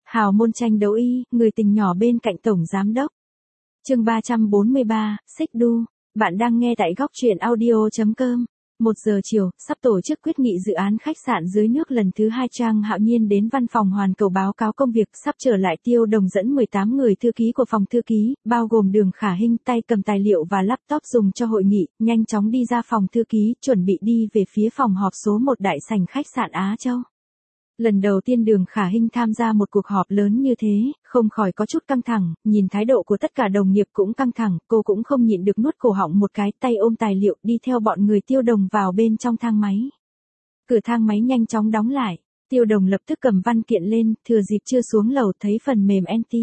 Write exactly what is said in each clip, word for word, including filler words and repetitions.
Hào môn tranh đấu y, người tình nhỏ bên cạnh tổng giám đốc. Chương ba trăm bốn mươi ba, Xích đu. Bạn đang nghe tại góc truyện audio chấm com. Một giờ chiều, sắp tổ chức quyết nghị dự án khách sạn dưới nước lần thứ hai. Trang Hạo Nhiên đến văn phòng Hoàn Cầu báo cáo công việc. Sắp trở lại. Tiêu Đồng dẫn mười tám người thư ký của phòng thư ký, bao gồm Đường Khả Hinh, tay cầm tài liệu và laptop dùng cho hội nghị, nhanh chóng đi ra phòng thư ký, chuẩn bị đi về phía phòng họp số một đại sảnh khách sạn Á Châu. Lần đầu tiên Đường Khả Hinh tham gia một cuộc họp lớn như thế, không khỏi có chút căng thẳng, nhìn thái độ của tất cả đồng nghiệp cũng căng thẳng, cô cũng không nhịn được nuốt cổ họng một cái, tay ôm tài liệu đi theo bọn người Tiêu Đồng vào bên trong thang máy. Cửa thang máy nhanh chóng đóng lại, Tiêu Đồng lập tức cầm văn kiện lên, thừa dịp chưa xuống lầu thấy phần mềm anti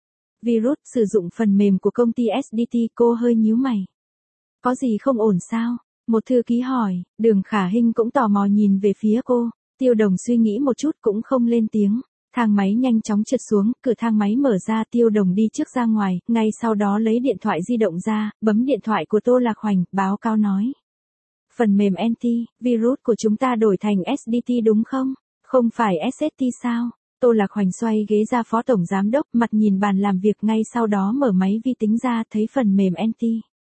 virus sử dụng phần mềm của công ty ét đê tê, cô hơi nhíu mày. Có gì không ổn sao? Một thư ký hỏi. Đường Khả Hinh cũng tò mò nhìn về phía cô. Tiêu Đồng suy nghĩ một chút cũng không lên tiếng. Thang máy nhanh chóng trượt xuống, cửa thang máy mở ra, Tiêu Đồng đi trước ra ngoài, ngay sau đó lấy điện thoại di động ra, bấm điện thoại của Tô Lạc Hoành, báo cáo nói. Phần mềm anti virus của chúng ta đổi thành ét đê tê đúng không? Không phải ét ét tê sao? Tô Lạc Hoành xoay ghế ra phó tổng giám đốc, mặt nhìn bàn làm việc, ngay sau đó mở máy vi tính ra, thấy phần mềm anti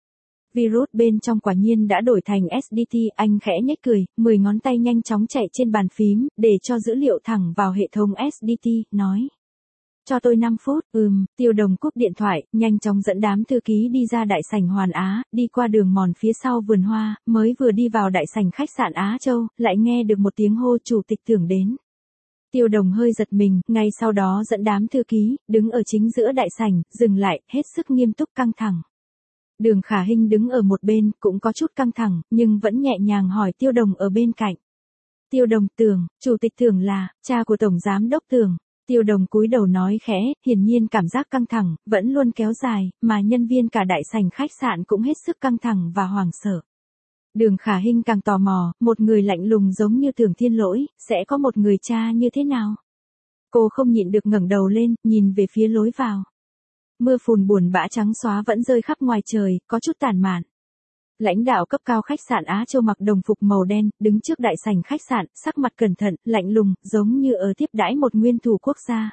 virus bên trong quả nhiên đã đổi thành ét đê tê, anh khẽ nhếch cười, mười ngón tay nhanh chóng chạy trên bàn phím, để cho dữ liệu thẳng vào hệ thống ét đê tê, nói. Cho tôi năm phút, ừm, Tiêu Đồng cúp điện thoại, nhanh chóng dẫn đám thư ký đi ra đại sảnh Hoàn Á, đi qua đường mòn phía sau vườn hoa, mới vừa đi vào đại sảnh khách sạn Á Châu, lại nghe được một tiếng hô chủ tịch Tưởng đến. Tiêu Đồng hơi giật mình, ngay sau đó dẫn đám thư ký, đứng ở chính giữa đại sảnh, dừng lại, hết sức nghiêm túc căng thẳng. Đường Khả Hinh đứng ở một bên, cũng có chút căng thẳng, nhưng vẫn nhẹ nhàng hỏi Tiêu Đồng ở bên cạnh. Tiêu Đồng, Tưởng, chủ tịch Tưởng là, cha của tổng giám đốc Tưởng. Tiêu Đồng cúi đầu nói khẽ, hiển nhiên cảm giác căng thẳng, vẫn luôn kéo dài, mà nhân viên cả đại sảnh khách sạn cũng hết sức căng thẳng và hoảng sợ. Đường Khả Hinh càng tò mò, một người lạnh lùng giống như Tưởng Thiên Lỗi, sẽ có một người cha như thế nào? Cô không nhịn được ngẩng đầu lên, nhìn về phía lối vào. Mưa phùn buồn bã trắng xóa vẫn rơi khắp ngoài trời, có chút tàn mạn. Lãnh đạo cấp cao khách sạn Á Châu mặc đồng phục màu đen, đứng trước đại sảnh khách sạn, sắc mặt cẩn thận, lạnh lùng, giống như ở tiếp đãi một nguyên thủ quốc gia.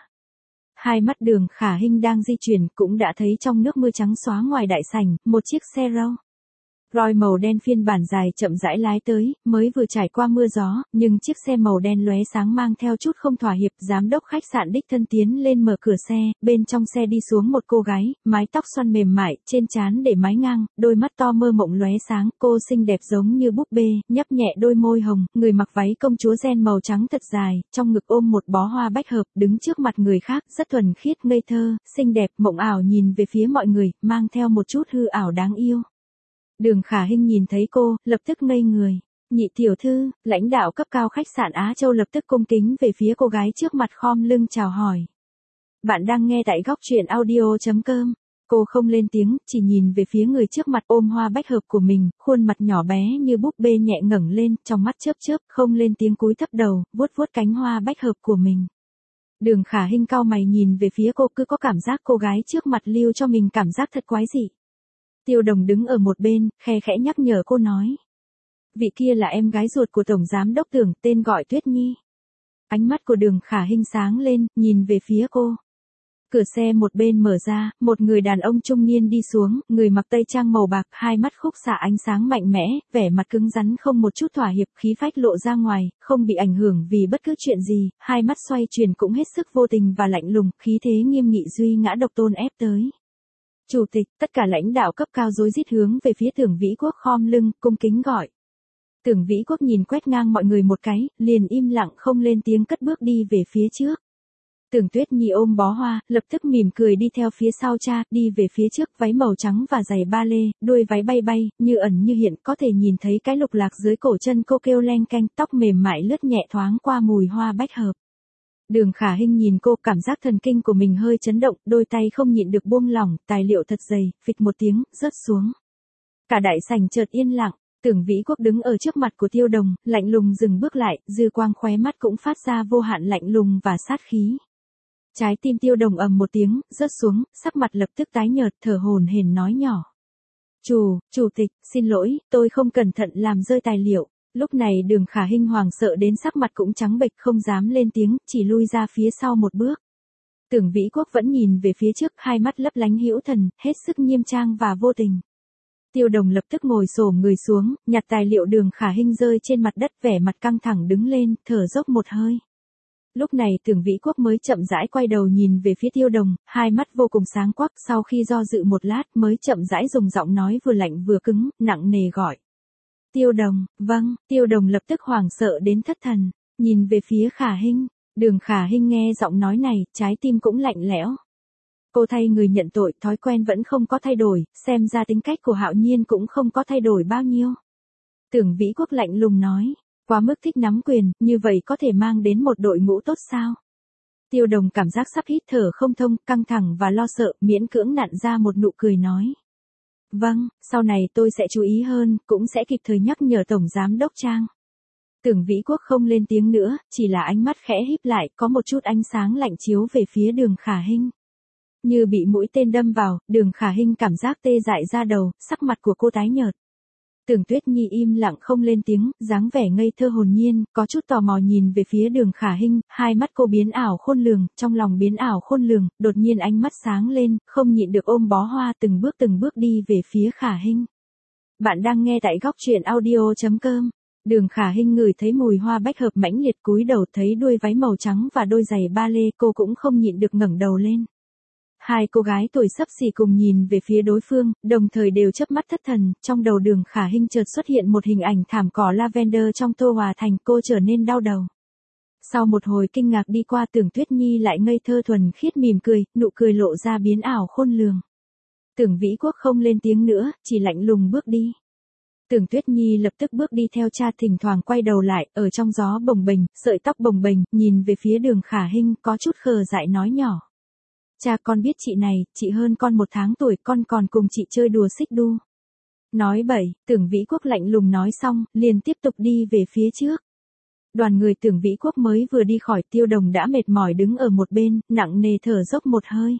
Hai mắt Đường Khả Hinh đang di chuyển, cũng đã thấy trong nước mưa trắng xóa ngoài đại sảnh, một chiếc xe Rolls Royce màu đen phiên bản dài chậm rãi lái tới, mới vừa trải qua mưa gió, nhưng chiếc xe màu đen lóe sáng mang theo chút không thỏa hiệp. Giám đốc khách sạn đích thân tiến lên mở cửa xe, bên trong xe đi xuống một cô gái, mái tóc xoăn mềm mại, trên trán để mái ngang, đôi mắt to mơ mộng lóe sáng, cô xinh đẹp giống như búp bê, nhấp nhẹ đôi môi hồng, người mặc váy công chúa ren màu trắng thật dài, trong ngực ôm một bó hoa bách hợp, đứng trước mặt người khác, rất thuần khiết, ngây thơ, xinh đẹp, mộng ảo nhìn về phía mọi người, mang theo một chút hư ảo đáng yêu. Đường Khả Hinh nhìn thấy cô, lập tức ngây người. Nhị tiểu thư, lãnh đạo cấp cao khách sạn Á Châu lập tức cung kính về phía cô gái trước mặt, khom lưng chào hỏi. Bạn đang nghe tại góc truyện audio chấm com. Cô không lên tiếng, chỉ nhìn về phía người trước mặt ôm hoa bách hợp của mình, khuôn mặt nhỏ bé như búp bê nhẹ ngẩng lên, trong mắt chớp chớp, không lên tiếng cúi thấp đầu, vuốt vuốt cánh hoa bách hợp của mình. Đường Khả Hinh cau mày nhìn về phía cô, cứ có cảm giác cô gái trước mặt lưu cho mình cảm giác thật quái dị. Tiêu Đồng đứng ở một bên, khe khẽ nhắc nhở cô nói. Vị kia là em gái ruột của tổng giám đốc Tưởng, tên gọi Tuyết Nhi. Ánh mắt của Đường Khả Hinh sáng lên, nhìn về phía cô. Cửa xe một bên mở ra, một người đàn ông trung niên đi xuống, người mặc tây trang màu bạc, hai mắt khúc xạ ánh sáng mạnh mẽ, vẻ mặt cứng rắn không một chút thỏa hiệp, khí phách lộ ra ngoài, không bị ảnh hưởng vì bất cứ chuyện gì, hai mắt xoay chuyển cũng hết sức vô tình và lạnh lùng, khí thế nghiêm nghị duy ngã độc tôn ép tới. Chủ tịch, tất cả lãnh đạo cấp cao rối rít hướng về phía Tưởng Vĩ Quốc khom lưng, cung kính gọi. Tưởng Vĩ Quốc nhìn quét ngang mọi người một cái, liền im lặng không lên tiếng cất bước đi về phía trước. Tưởng Tuyết Nhi ôm bó hoa, lập tức mỉm cười đi theo phía sau cha, đi về phía trước, váy màu trắng và giày ba lê, đuôi váy bay bay, như ẩn như hiện, có thể nhìn thấy cái lục lạc dưới cổ chân cô kêu leng keng, tóc mềm mại lướt nhẹ thoáng qua mùi hoa bách hợp. Đường Khả Hinh nhìn cô, cảm giác thần kinh của mình hơi chấn động, đôi tay không nhịn được buông lỏng, tài liệu thật dày, phịch một tiếng, rớt xuống. Cả đại sảnh chợt yên lặng, Tưởng Vĩ Quốc đứng ở trước mặt của Tiêu Đồng, lạnh lùng dừng bước lại, dư quang khóe mắt cũng phát ra vô hạn lạnh lùng và sát khí. Trái tim Tiêu Đồng ầm một tiếng, rớt xuống, sắc mặt lập tức tái nhợt, thở hổn hển nói nhỏ. Chủ, chủ tịch, xin lỗi, tôi không cẩn thận làm rơi tài liệu. Lúc này Đường Khả Hinh hoảng sợ đến sắc mặt cũng trắng bệch, không dám lên tiếng, chỉ lui ra phía sau một bước. Tưởng Vĩ Quốc vẫn nhìn về phía trước, hai mắt lấp lánh hữu thần, hết sức nghiêm trang và vô tình. Tiêu Đồng lập tức ngồi xổm người xuống, nhặt tài liệu Đường Khả Hinh rơi trên mặt đất, vẻ mặt căng thẳng đứng lên, thở dốc một hơi. Lúc này Tưởng Vĩ Quốc mới chậm rãi quay đầu nhìn về phía Tiêu Đồng, hai mắt vô cùng sáng quắc, sau khi do dự một lát mới chậm rãi dùng giọng nói vừa lạnh vừa cứng, nặng nề gọi. Tiêu Đồng, vâng, Tiêu Đồng lập tức hoảng sợ đến thất thần, nhìn về phía Khả Hinh. Đường Khả Hinh nghe giọng nói này, trái tim cũng lạnh lẽo. Cô thay người nhận tội, thói quen vẫn không có thay đổi, xem ra tính cách của Hạo Nhiên cũng không có thay đổi bao nhiêu. Tưởng Vĩ Quốc lạnh lùng nói, quá mức thích nắm quyền, như vậy có thể mang đến một đội ngũ tốt sao? Tiêu Đồng cảm giác sắp hít thở không thông, căng thẳng và lo sợ, miễn cưỡng nặn ra một nụ cười nói. Vâng, sau này tôi sẽ chú ý hơn, cũng sẽ kịp thời nhắc nhở Tổng Giám Đốc Trang. Tưởng Vĩ Quốc không lên tiếng nữa, chỉ là ánh mắt khẽ híp lại, có một chút ánh sáng lạnh chiếu về phía Đường Khả Hinh. Như bị mũi tên đâm vào, Đường Khả Hinh cảm giác tê dại ra đầu, sắc mặt của cô tái nhợt. Tưởng Tuyết Nhi im lặng không lên tiếng, dáng vẻ ngây thơ hồn nhiên, có chút tò mò nhìn về phía Đường Khả Hinh, hai mắt cô biến ảo khôn lường, trong lòng biến ảo khôn lường, đột nhiên ánh mắt sáng lên, không nhịn được ôm bó hoa từng bước từng bước đi về phía Khả Hinh. Bạn đang nghe tại góc truyện audio chấm com. Đường Khả Hinh ngửi thấy mùi hoa bách hợp mãnh liệt, cúi đầu thấy đuôi váy màu trắng và đôi giày ba lê, cô cũng không nhịn được ngẩng đầu lên. Hai cô gái tuổi xấp xỉ cùng nhìn về phía đối phương, đồng thời đều chớp mắt thất thần, trong đầu Đường Khả Hinh chợt xuất hiện một hình ảnh thảm cỏ lavender trong Tô Hòa Thành, cô trở nên đau đầu. Sau một hồi kinh ngạc đi qua, Tưởng Tuyết Nhi lại ngây thơ thuần khiết mỉm cười, nụ cười lộ ra biến ảo khôn lường. Tưởng Vĩ Quốc không lên tiếng nữa, chỉ lạnh lùng bước đi. Tưởng Tuyết Nhi lập tức bước đi theo cha, thỉnh thoảng quay đầu lại, ở trong gió bồng bềnh, sợi tóc bồng bềnh, nhìn về phía Đường Khả Hinh, có chút khờ dại nói nhỏ. Cha, con biết chị này, chị hơn con một tháng tuổi, con còn cùng chị chơi đùa xích đu. Nói bậy, Tưởng Vĩ Quốc lạnh lùng nói xong, liền tiếp tục đi về phía trước. Đoàn người Tưởng Vĩ Quốc mới vừa đi khỏi, Tiêu Đồng đã mệt mỏi đứng ở một bên, nặng nề thở dốc một hơi.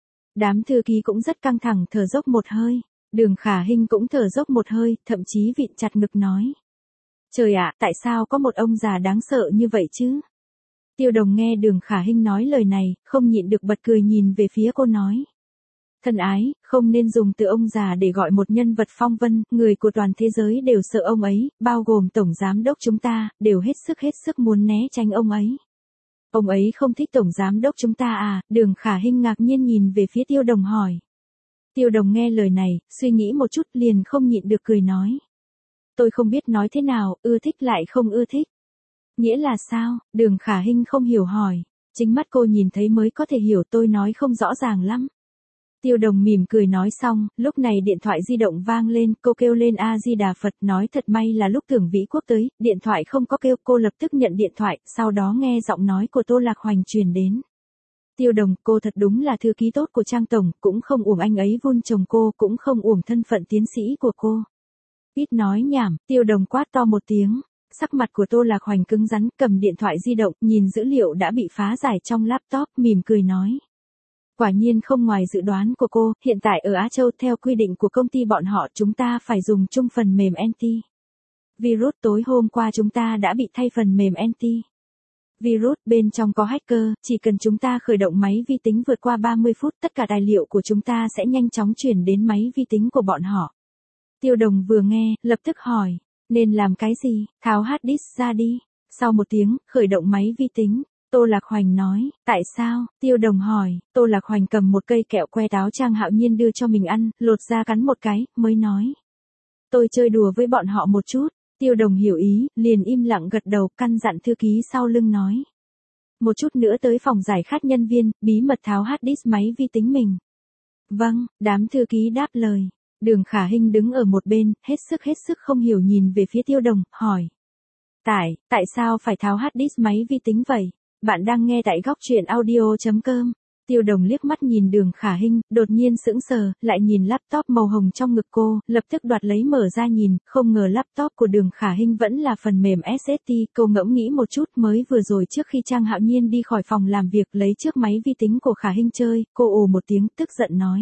Đám thư ký cũng rất căng thẳng thở dốc một hơi. Đường Khả Hinh cũng thở dốc một hơi, thậm chí vịn chặt ngực nói. Trời ạ, tại sao có một ông già đáng sợ như vậy chứ? Tiêu Đồng nghe Đường Khả Hinh nói lời này, không nhịn được bật cười nhìn về phía cô nói. Thân ái, không nên dùng từ ông già để gọi một nhân vật phong vân, người của toàn thế giới đều sợ ông ấy, bao gồm Tổng Giám Đốc chúng ta, đều hết sức hết sức muốn né tránh ông ấy. Ông ấy không thích Tổng Giám Đốc chúng ta à? Đường Khả Hinh ngạc nhiên nhìn về phía Tiêu Đồng hỏi. Tiêu Đồng nghe lời này, suy nghĩ một chút liền không nhịn được cười nói. Tôi không biết nói thế nào, ưa thích lại không ưa thích. Nghĩa là sao? Đường Khả Hinh không hiểu hỏi. Chính mắt cô nhìn thấy mới có thể hiểu, tôi nói không rõ ràng lắm. Tiêu Đồng mỉm cười nói xong, lúc này điện thoại di động vang lên, cô kêu lên A-di-đà Phật, nói thật may là lúc Tưởng Vĩ Quốc tới, điện thoại không có kêu, cô lập tức nhận điện thoại, sau đó nghe giọng nói của Tô Lạc Hoành truyền đến. Tiêu Đồng, cô thật đúng là thư ký tốt của Trang Tổng, cũng không uổng anh ấy vun trồng cô, cũng không uổng thân phận tiến sĩ của cô. Ít nói nhảm, Tiêu Đồng quát to một tiếng. Sắc mặt của Tô Lạc Hoành cứng rắn, cầm điện thoại di động, nhìn dữ liệu đã bị phá giải trong laptop, mỉm cười nói. Quả nhiên không ngoài dự đoán của cô, hiện tại ở Á Châu theo quy định của công ty bọn họ chúng ta phải dùng chung phần mềm anti virus, tối hôm qua chúng ta đã bị thay phần mềm anti virus, bên trong có hacker, chỉ cần chúng ta khởi động máy vi tính vượt qua ba mươi phút, tất cả tài liệu của chúng ta sẽ nhanh chóng chuyển đến máy vi tính của bọn họ. Tiêu Đồng vừa nghe, lập tức hỏi, nên làm cái gì? Tháo hard disk ra đi. Sau một tiếng, khởi động máy vi tính. Tô Lạc Hoành nói, tại sao? Tiêu Đồng hỏi. Tô Lạc Hoành cầm một cây kẹo que táo Trang Hạo Nhiên đưa cho mình ăn, lột ra cắn một cái, mới nói. Tôi chơi đùa với bọn họ một chút. Tiêu Đồng hiểu ý, liền im lặng gật đầu, căn dặn thư ký sau lưng nói. Một chút nữa tới phòng giải khát nhân viên, bí mật tháo hard disk máy vi tính mình. Vâng, đám thư ký đáp lời. Đường Khả Hinh đứng ở một bên, hết sức hết sức không hiểu nhìn về phía Tiêu Đồng, hỏi. Tại, tại sao phải tháo hard disk máy vi tính vậy? Bạn đang nghe tại góc truyện audio chấm com. Tiêu Đồng liếc mắt nhìn Đường Khả Hinh, đột nhiên sững sờ, lại nhìn laptop màu hồng trong ngực cô, lập tức đoạt lấy mở ra nhìn, không ngờ laptop của Đường Khả Hinh vẫn là phần mềm ét ét tê, cô ngẫm nghĩ một chút, mới vừa rồi trước khi Trang Hạo Nhiên đi khỏi phòng làm việc lấy trước máy vi tính của Khả Hinh chơi, cô ồ một tiếng tức giận nói.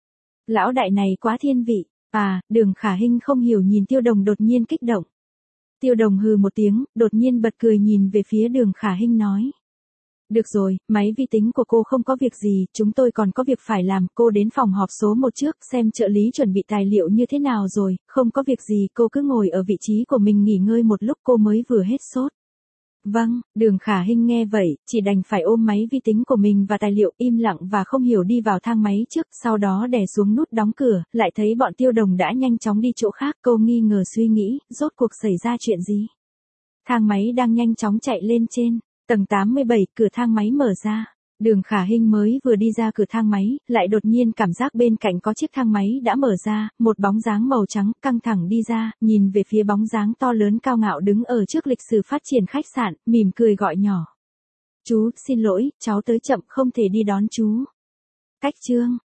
Lão đại này quá thiên vị, à, Đường Khả Hinh không hiểu nhìn Tiêu Đồng đột nhiên kích động. Tiêu Đồng hừ một tiếng, đột nhiên bật cười nhìn về phía Đường Khả Hinh nói. Được rồi, máy vi tính của cô không có việc gì, chúng tôi còn có việc phải làm, cô đến phòng họp số một trước, xem trợ lý chuẩn bị tài liệu như thế nào rồi, không có việc gì, cô cứ ngồi ở vị trí của mình nghỉ ngơi một lúc, cô mới vừa hết sốt. Vâng, Đường Khả Hinh nghe vậy, chỉ đành phải ôm máy vi tính của mình và tài liệu im lặng và không hiểu đi vào thang máy trước, sau đó đè xuống nút đóng cửa, lại thấy bọn Tiêu Đồng đã nhanh chóng đi chỗ khác, cô nghi ngờ suy nghĩ, rốt cuộc xảy ra chuyện gì? Thang máy đang nhanh chóng chạy lên trên, tầng tám mươi bảy, cửa thang máy mở ra. Đường Khả Hinh mới vừa đi ra cửa thang máy, lại đột nhiên cảm giác bên cạnh có chiếc thang máy đã mở ra, một bóng dáng màu trắng căng thẳng đi ra, nhìn về phía bóng dáng to lớn cao ngạo đứng ở trước lịch sử phát triển khách sạn, mỉm cười gọi nhỏ. Chú, xin lỗi, cháu tới chậm không thể đi đón chú. Cách chương.